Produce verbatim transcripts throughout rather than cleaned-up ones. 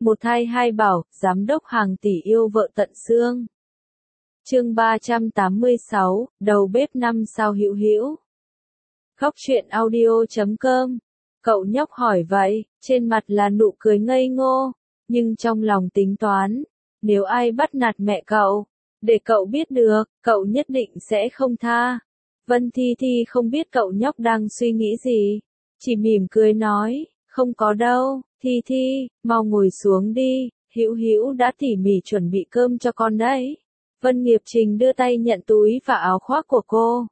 Một thai hai bảo, giám đốc hàng tỷ yêu vợ tận xương. Chương ba trăm tám mươi sáu, đầu bếp năm sao Hữu Hữu. Góc truyện audio chấm com. Cậu nhóc hỏi vậy, trên mặt là nụ cười ngây ngô, nhưng trong lòng tính toán, nếu ai bắt nạt mẹ cậu, để cậu biết được, cậu nhất định sẽ không tha. Vân Thi Thi không biết cậu nhóc đang suy nghĩ gì, chỉ mỉm cười nói, không có đâu, Thi Thi, mau ngồi xuống đi, Hữu Hữu đã tỉ mỉ chuẩn bị cơm cho con đấy. Vân Nghiệp Trình đưa tay nhận túi và áo khoác của cô,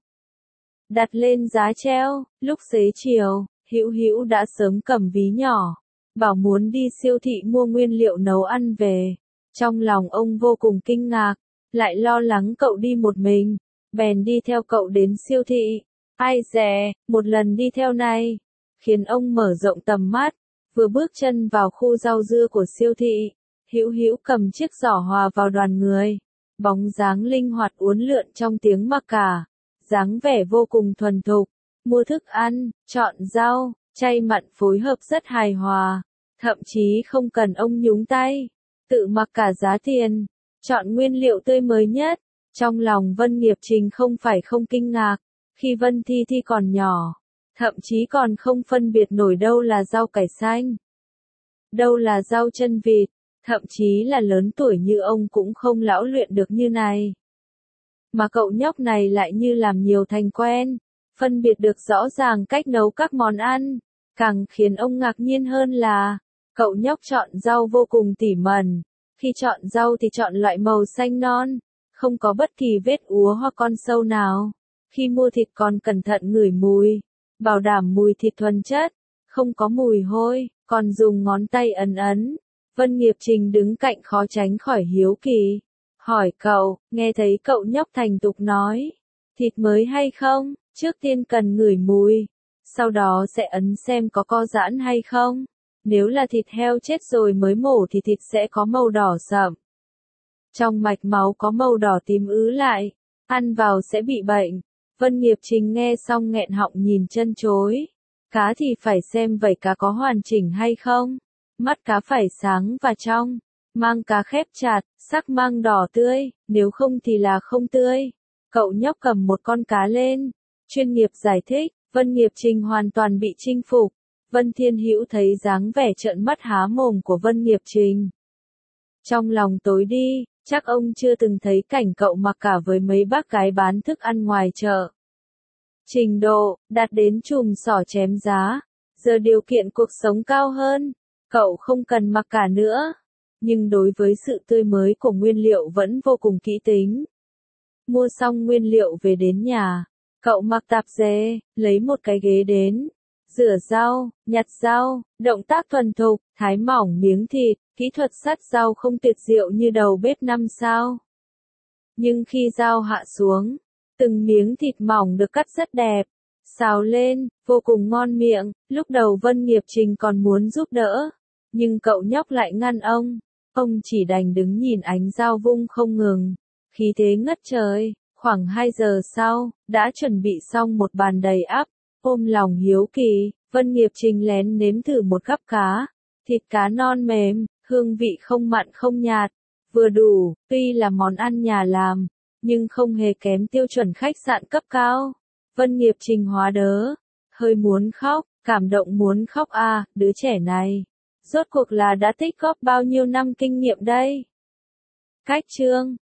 đặt lên giá treo. Lúc xế chiều, Hữu Hữu đã sớm cầm ví nhỏ, bảo muốn đi siêu thị mua nguyên liệu nấu ăn về. Trong lòng ông vô cùng kinh ngạc, lại lo lắng cậu đi một mình, bèn đi theo cậu đến siêu thị. Ai dè, một lần đi theo này, khiến ông mở rộng tầm mắt. Vừa bước chân vào khu rau dưa của siêu thị, Hữu Hữu cầm chiếc giỏ hòa vào đoàn người, bóng dáng linh hoạt uốn lượn trong tiếng mặc cả, dáng vẻ vô cùng thuần thục. Mua thức ăn, chọn rau, chay mặn phối hợp rất hài hòa, thậm chí không cần ông nhúng tay, tự mặc cả giá tiền, chọn nguyên liệu tươi mới nhất. Trong lòng Vân Nghiệp Trình không phải không kinh ngạc, khi Vân Thi Thi còn nhỏ, thậm chí còn không phân biệt nổi đâu là rau cải xanh, đâu là rau chân vịt, thậm chí là lớn tuổi như ông cũng không lão luyện được như này. Mà cậu nhóc này lại như làm nhiều thành quen, phân biệt được rõ ràng cách nấu các món ăn. Càng khiến ông ngạc nhiên hơn là, cậu nhóc chọn rau vô cùng tỉ mẩn. Khi chọn rau thì chọn loại màu xanh non, không có bất kỳ vết úa hoặc con sâu nào. Khi mua thịt còn cẩn thận ngửi mùi, bảo đảm mùi thịt thuần chất, không có mùi hôi, còn dùng ngón tay ấn ấn. Vân Nghiệp Trình đứng cạnh khó tránh khỏi hiếu kỳ, hỏi cậu. Nghe thấy cậu nhóc thành tục nói, thịt mới hay không, trước tiên cần ngửi mùi, sau đó sẽ ấn xem có co giãn hay không. Nếu là thịt heo chết rồi mới mổ thì thịt sẽ có màu đỏ sậm, trong mạch máu có màu đỏ tím ứ lại, ăn vào sẽ bị bệnh. Vân Nghiệp Trình nghe xong nghẹn họng nhìn chân chối. Cá thì phải xem vảy cá có hoàn chỉnh hay không, mắt cá phải sáng và trong, mang cá khép chặt, sắc mang đỏ tươi, nếu không thì là không tươi. Cậu nhóc cầm một con cá lên, chuyên nghiệp giải thích. Vân Nghiệp Trình hoàn toàn bị chinh phục. Vân Thiên Hữu thấy dáng vẻ trợn mắt há mồm của Vân Nghiệp Trình, trong lòng tối đi, chắc ông chưa từng thấy cảnh cậu mặc cả với mấy bác gái bán thức ăn ngoài chợ. Trình độ, đạt đến chùm sỏ chém giá. Giờ điều kiện cuộc sống cao hơn, cậu không cần mặc cả nữa. Nhưng đối với sự tươi mới của nguyên liệu vẫn vô cùng kỹ tính. Mua xong nguyên liệu về đến nhà, cậu mặc tạp dề, lấy một cái ghế đến, rửa rau, nhặt rau, động tác thuần thục, thái mỏng miếng thịt, kỹ thuật sắt rau không tuyệt diệu như đầu bếp năm sao. Nhưng khi dao hạ xuống, từng miếng thịt mỏng được cắt rất đẹp, xào lên, vô cùng ngon miệng. Lúc đầu Vân Nghiệp Trình còn muốn giúp đỡ, nhưng cậu nhóc lại ngăn ông. Ông chỉ đành đứng nhìn ánh dao vung không ngừng, khí thế ngất trời. Khoảng hai giờ sau, đã chuẩn bị xong một bàn đầy ắp. Ôm lòng hiếu kỳ, Vân Nghiệp Trình lén nếm thử một gắp cá. Thịt cá non mềm, hương vị không mặn không nhạt, vừa đủ. Tuy là món ăn nhà làm, nhưng không hề kém tiêu chuẩn khách sạn cấp cao. Vân Nghiệp Trình hóa đớ, hơi muốn khóc, cảm động muốn khóc à. Đứa trẻ này, rốt cuộc là đã tích góp bao nhiêu năm kinh nghiệm đây. Cách chương